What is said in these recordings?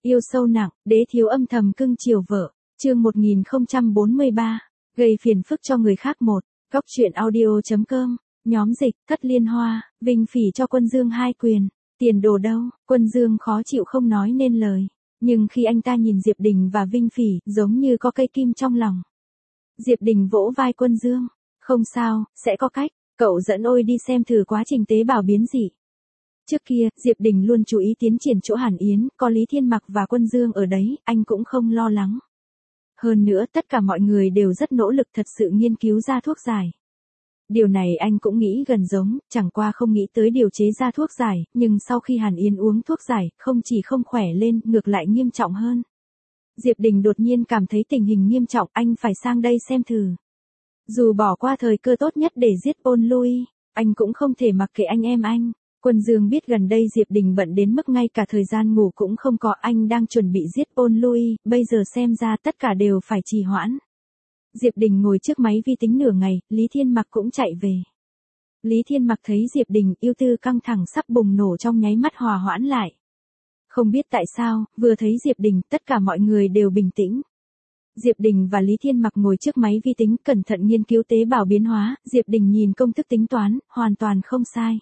Yêu sâu nặng, đế thiếu âm thầm cưng chiều vợ. Chương 1043. Gây phiền phức cho người khác một. Góc truyện audio.com. Nhóm dịch, Thất Liên Hoa, Vinh Phỉ cho Quân Dương 2 quyền. Tiền đồ đâu? Quân Dương khó chịu không nói nên lời. Nhưng khi anh ta nhìn Diệp Đình và Vinh Phỉ, giống như có cây kim trong lòng. Diệp Đình vỗ vai Quân Dương. Không sao, sẽ có cách. Cậu dẫn Ôi đi xem thử quá trình tế bào biến dị. Trước kia, Diệp Đình luôn chú ý tiến triển chỗ Hàn Yến, có Lý Thiên Mặc và Quân Dương ở đấy, anh cũng không lo lắng. Hơn nữa, tất cả mọi người đều rất nỗ lực thật sự nghiên cứu ra thuốc giải. Điều này anh cũng nghĩ gần giống, chẳng qua không nghĩ tới điều chế ra thuốc giải, nhưng sau khi Hàn Yến uống thuốc giải, không chỉ không khỏe lên, ngược lại nghiêm trọng hơn. Diệp Đình đột nhiên cảm thấy tình hình nghiêm trọng, anh phải sang đây xem thử. Dù bỏ qua thời cơ tốt nhất để giết Ôn Lui, anh cũng không thể mặc kệ anh em anh. Quân Dương biết gần đây Diệp Đình bận đến mức ngay cả thời gian ngủ cũng không có, anh đang chuẩn bị giết Ôn Lui, bây giờ xem ra tất cả đều phải trì hoãn. Diệp Đình ngồi trước máy vi tính nửa ngày, Lý Thiên Mặc cũng chạy về. Lý Thiên Mặc thấy Diệp Đình yêu tư căng thẳng sắp bùng nổ trong nháy mắt hòa hoãn lại. Không biết tại sao, vừa thấy Diệp Đình, tất cả mọi người đều bình tĩnh. Diệp Đình và Lý Thiên Mặc ngồi trước máy vi tính cẩn thận nghiên cứu tế bào biến hóa, Diệp Đình nhìn công thức tính toán, hoàn toàn không sai.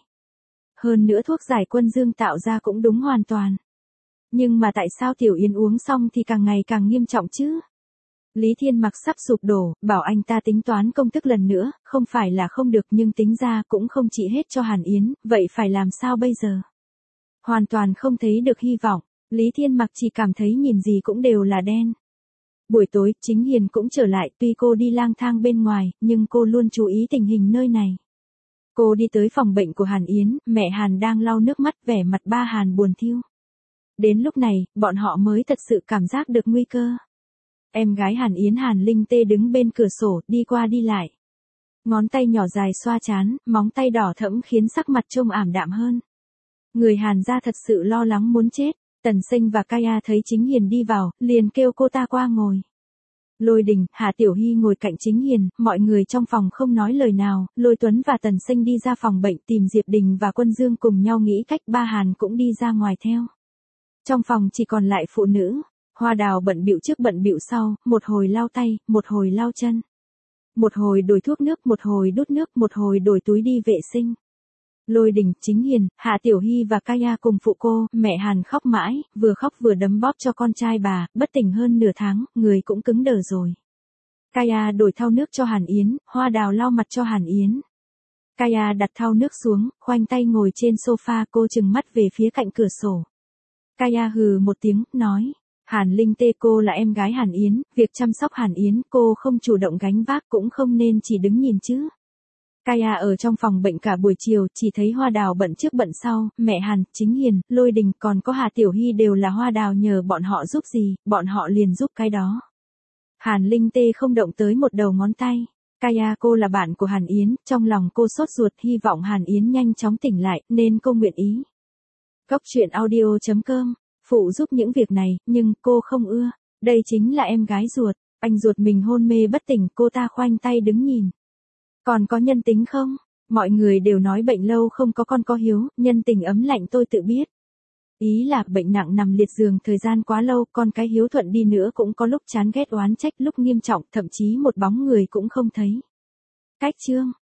Hơn nữa thuốc giải Quân Dương tạo ra cũng đúng hoàn toàn. Nhưng mà tại sao Tiểu Yến uống xong thì càng ngày càng nghiêm trọng chứ? Lý Thiên Mặc sắp sụp đổ, bảo anh ta tính toán công thức lần nữa, không phải là không được nhưng tính ra cũng không trị hết cho Hàn Yến, vậy phải làm sao bây giờ? Hoàn toàn không thấy được hy vọng, Lý Thiên Mặc chỉ cảm thấy nhìn gì cũng đều là đen. Buổi tối, Chính Hiền cũng trở lại, tuy cô đi lang thang bên ngoài, nhưng cô luôn chú ý tình hình nơi này. Cô đi tới phòng bệnh của Hàn Yến, mẹ Hàn đang lau nước mắt, vẻ mặt ba Hàn buồn thiu. Đến lúc này, bọn họ mới thật sự cảm giác được nguy cơ. Em gái Hàn Yến Hàn Linh Tê đứng bên cửa sổ, đi qua đi lại. Ngón tay nhỏ dài xoa trán, móng tay đỏ thẫm khiến sắc mặt trông ảm đạm hơn. Người Hàn gia thật sự lo lắng muốn chết. Tần Sinh và Kaya thấy Chính Hiền đi vào, liền kêu cô ta qua ngồi. Lôi Đình, Hạ Tiểu Hy ngồi cạnh Chính Hiền, mọi người trong phòng không nói lời nào, Lôi Tuấn và Tần Sinh đi ra phòng bệnh tìm Diệp Đình và Quân Dương cùng nhau nghĩ cách, ba Hàn cũng đi ra ngoài theo. Trong phòng chỉ còn lại phụ nữ, Hoa Đào bận bịu trước bận bịu sau, một hồi lau tay, một hồi lau chân. Một hồi đổi thuốc nước, một hồi đút nước, một hồi đổi túi đi vệ sinh. Lôi Đình, Chính Hiền, Hạ Tiểu Hy và Kaya cùng phụ cô, mẹ Hàn khóc mãi, vừa khóc vừa đấm bóp cho con trai bà, bất tỉnh hơn nửa tháng, người cũng cứng đờ rồi. Kaya đổi thau nước cho Hàn Yến, Hoa Đào lau mặt cho Hàn Yến. Kaya đặt thau nước xuống, khoanh tay ngồi trên sofa, cô trừng mắt về phía cạnh cửa sổ. Kaya hừ một tiếng, nói, Hàn Linh Tê cô là em gái Hàn Yến, việc chăm sóc Hàn Yến cô không chủ động gánh vác cũng không nên chỉ đứng nhìn chứ. Kaya ở trong phòng bệnh cả buổi chiều, chỉ thấy Hoa Đào bận trước bận sau, mẹ Hàn, Chính Hiền, Lôi Đình, còn có Hà Tiểu Hy đều là Hoa Đào nhờ bọn họ giúp gì, bọn họ liền giúp cái đó. Hàn Linh Tê không động tới một đầu ngón tay. Kaya cô là bạn của Hàn Yến, trong lòng cô sốt ruột hy vọng Hàn Yến nhanh chóng tỉnh lại, nên cô nguyện ý. Góc truyện audio.com, phụ giúp những việc này, nhưng cô không ưa, đây chính là em gái ruột, anh ruột mình hôn mê bất tỉnh, cô ta khoanh tay đứng nhìn. Còn có nhân tính không? Mọi người đều nói bệnh lâu không có con có hiếu, nhân tình ấm lạnh tôi tự biết. Ý là bệnh nặng nằm liệt giường thời gian quá lâu, con cái hiếu thuận đi nữa cũng có lúc chán ghét oán trách, lúc nghiêm trọng thậm chí một bóng người cũng không thấy. Cách chương